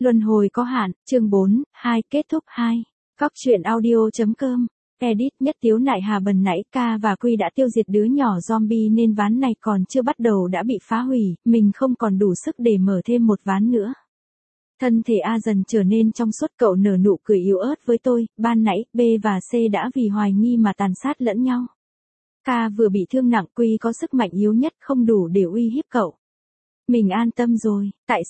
Luân hồi có hạn, chương 4, 2, kết thúc 2. Cóc truyện audio.com. Edit Nhất Tiếu Nại Hà bần nãy K và Quy đã tiêu diệt đứa nhỏ zombie nên ván này còn chưa bắt đầu đã bị phá hủy, mình không còn đủ sức để mở thêm một ván nữa. Thân thể A dần trở nên trong suốt, cậu nở nụ cười yếu ớt với tôi, ban nãy B và C đã vì hoài nghi mà tàn sát lẫn nhau. K vừa bị thương nặng, Quy có sức mạnh yếu nhất không đủ để uy hiếp cậu. Mình an tâm rồi,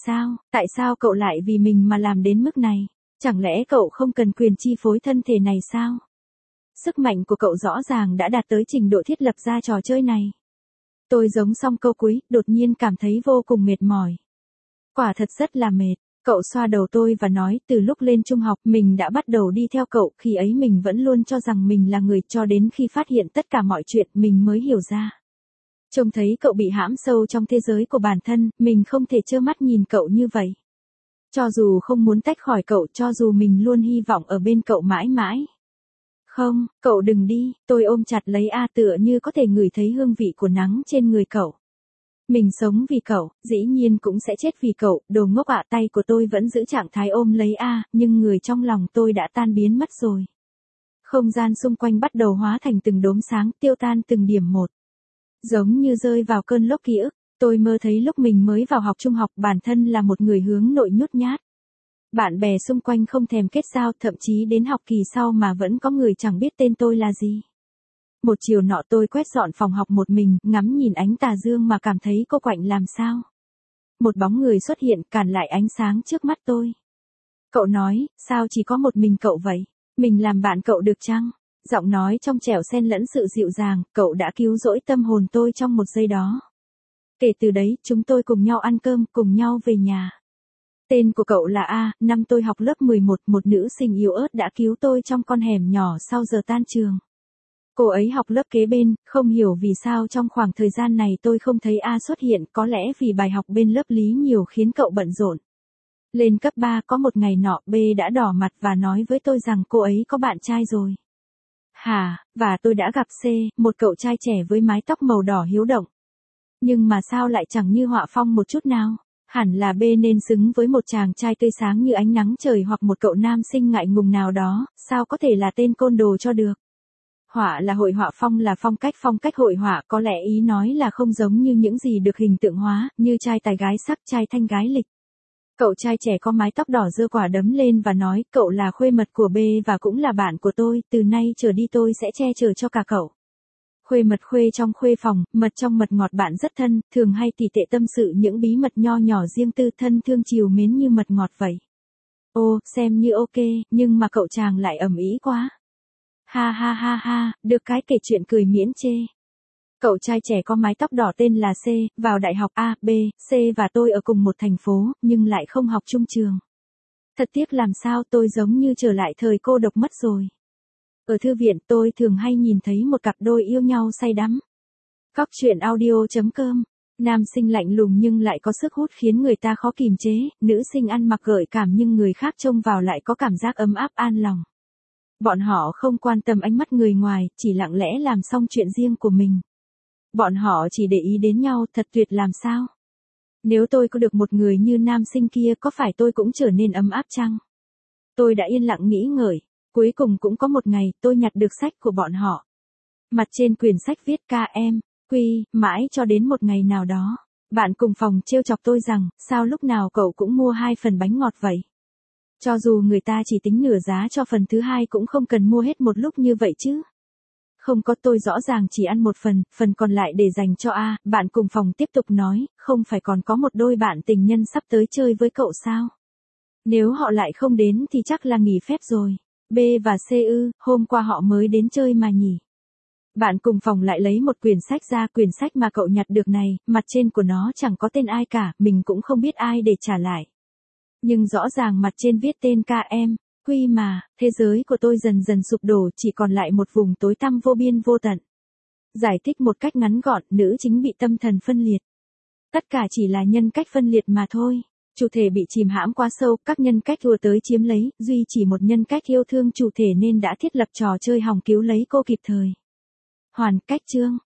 tại sao cậu lại vì mình mà làm đến mức này? Chẳng lẽ cậu không cần quyền chi phối thân thể này sao? Sức mạnh của cậu rõ ràng đã đạt tới trình độ thiết lập ra trò chơi này. Tôi giống xong câu cuối, đột nhiên cảm thấy vô cùng mệt mỏi. Quả thật rất là mệt. Cậu xoa đầu tôi và nói, từ lúc lên trung học mình đã bắt đầu đi theo cậu, khi ấy mình vẫn luôn cho rằng mình là người, cho đến khi phát hiện tất cả mọi chuyện mình mới hiểu ra. Trông thấy cậu bị hãm sâu trong thế giới của bản thân, mình không thể trơ mắt nhìn cậu như vậy. Cho dù không muốn tách khỏi cậu, cho dù mình luôn hy vọng ở bên cậu mãi mãi. Không, cậu đừng đi, tôi ôm chặt lấy A tựa như có thể ngửi thấy hương vị của nắng trên người cậu. Mình sống vì cậu, dĩ nhiên cũng sẽ chết vì cậu, đồ ngốc ạ. Tay của tôi vẫn giữ trạng thái ôm lấy A, nhưng người trong lòng tôi đã tan biến mất rồi. Không gian xung quanh bắt đầu hóa thành từng đốm sáng, tiêu tan từng điểm một. Giống như rơi vào cơn lốc ký ức, tôi mơ thấy lúc mình mới vào học trung học, bản thân là một người hướng nội nhút nhát. Bạn bè xung quanh không thèm kết giao, thậm chí đến học kỳ sau mà vẫn có người chẳng biết tên tôi là gì. Một chiều nọ tôi quét dọn phòng học một mình, ngắm nhìn ánh tà dương mà cảm thấy cô quạnh làm sao. Một bóng người xuất hiện cản lại ánh sáng trước mắt tôi. Cậu nói, sao chỉ có một mình cậu vậy? Mình làm bạn cậu được chăng? Giọng nói trong trẻo xen lẫn sự dịu dàng, cậu đã cứu rỗi tâm hồn tôi trong một giây đó. Kể từ đấy, chúng tôi cùng nhau ăn cơm, cùng nhau về nhà. Tên của cậu là A, năm tôi học lớp 11, một nữ sinh yếu ớt đã cứu tôi trong con hẻm nhỏ sau giờ tan trường. Cô ấy học lớp kế bên, không hiểu vì sao trong khoảng thời gian này tôi không thấy A xuất hiện, có lẽ vì bài học bên lớp lý nhiều khiến cậu bận rộn. Lên cấp 3 có một ngày nọ, B đã đỏ mặt và nói với tôi rằng cô ấy có bạn trai rồi. Hả, và tôi đã gặp C, một cậu trai trẻ với mái tóc màu đỏ hiếu động. Nhưng mà sao lại chẳng như họa phong một chút nào? Hẳn là B nên xứng với một chàng trai tươi sáng như ánh nắng trời hoặc một cậu nam sinh ngại ngùng nào đó, sao có thể là tên côn đồ cho được? Họa là hội họa, phong là phong cách hội họa, có lẽ ý nói là không giống như những gì được hình tượng hóa, như trai tài gái sắc, trai thanh gái lịch. Cậu trai trẻ có mái tóc đỏ giơ quả đấm lên và nói, cậu là khuê mật của B và cũng là bạn của tôi, từ nay trở đi tôi sẽ che chở cho cả cậu. Khuê mật, khuê trong khuê phòng, mật trong mật ngọt, bạn rất thân, thường hay tỉ tệ tâm sự những bí mật nho nhỏ riêng tư, thân thương chiều mến như mật ngọt vậy. Ô, xem như ok, nhưng mà cậu chàng lại ầm ĩ quá. Ha ha ha ha, được cái kể chuyện cười miễn chê. Cậu trai trẻ có mái tóc đỏ tên là C, vào đại học A, B, C và tôi ở cùng một thành phố, nhưng lại không học chung trường. Thật tiếc làm sao, tôi giống như trở lại thời cô độc mất rồi. Ở thư viện tôi thường hay nhìn thấy một cặp đôi yêu nhau say đắm. Cóc truyện audio.com. Nam sinh lạnh lùng nhưng lại có sức hút khiến người ta khó kìm chế, nữ sinh ăn mặc gợi cảm nhưng người khác trông vào lại có cảm giác ấm áp an lòng. Bọn họ không quan tâm ánh mắt người ngoài, chỉ lặng lẽ làm xong chuyện riêng của mình. Bọn họ chỉ để ý đến nhau, thật tuyệt làm sao? Nếu tôi có được một người như nam sinh kia, có phải tôi cũng trở nên ấm áp chăng? Tôi đã yên lặng nghĩ ngợi. Cuối cùng cũng có một ngày, tôi nhặt được sách của bọn họ. Mặt trên quyển sách viết KM, Quy, mãi cho đến một ngày nào đó. Bạn cùng phòng trêu chọc tôi rằng, sao lúc nào cậu cũng mua 2 phần bánh ngọt vậy? Cho dù người ta chỉ tính nửa giá cho phần thứ 2 cũng không cần mua hết một lúc như vậy chứ. Không có, tôi rõ ràng chỉ ăn một phần còn lại để dành cho A. Bạn cùng phòng tiếp tục nói, không phải còn có một đôi bạn tình nhân sắp tới chơi với cậu sao? Nếu họ lại không đến thì chắc là nghỉ phép rồi. B và C ư, hôm qua họ mới đến chơi mà nhỉ. Bạn cùng phòng lại lấy một quyển sách ra, quyển sách mà cậu nhặt được này, mặt trên của nó chẳng có tên ai cả, mình cũng không biết ai để trả lại. Nhưng rõ ràng mặt trên viết tên KM, Quy mà, thế giới của tôi dần dần sụp đổ, chỉ còn lại một vùng tối tăm vô biên vô tận. Giải thích một cách ngắn gọn, nữ chính bị tâm thần phân liệt. Tất cả chỉ là nhân cách phân liệt mà thôi. Chủ thể bị chìm hãm quá sâu, các nhân cách ùa tới chiếm lấy, duy chỉ một nhân cách yêu thương chủ thể nên đã thiết lập trò chơi hòng cứu lấy cô kịp thời. Hoàn cách chương.